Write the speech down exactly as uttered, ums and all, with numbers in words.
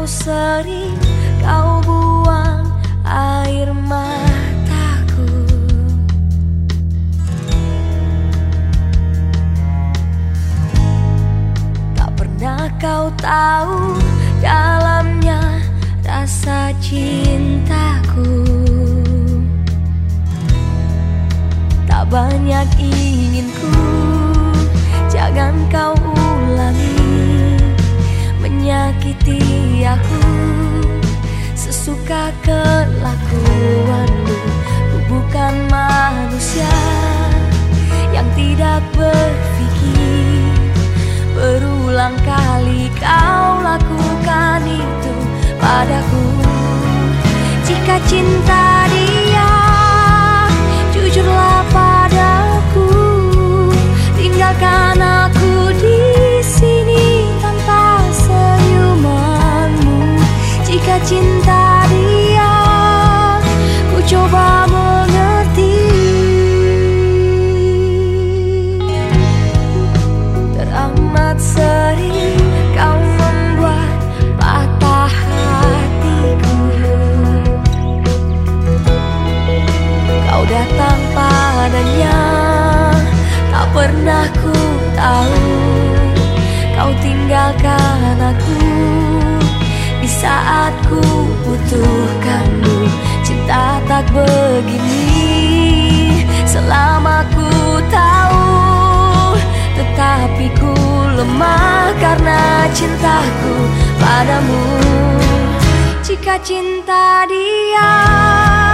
Kau sering kau buang air mataku. Tak pernah kau tahu dalamnya rasa cintaku. Tak banyak inginku, jangan kau ulangi menyakiti aku. Sesuka kelakuanmu, ku bukan manusia yang tidak berpikir. Berulang kali kau lakukan itu padaku. Jika cinta dia, jujurlah padaku. Tinggalkan aku di sini tanpa senyumanmu. Jika cinta dia, ku coba mengerti. Teramat sering kau membuat patah hatiku. Kau datang padanya, tak pernah ku tahu. Kau tinggalkan aku di saat ku butuhkanmu. Cinta tak begini selama ku tahu, tetapi ku lemah karena cintaku padamu. Jika cinta dia,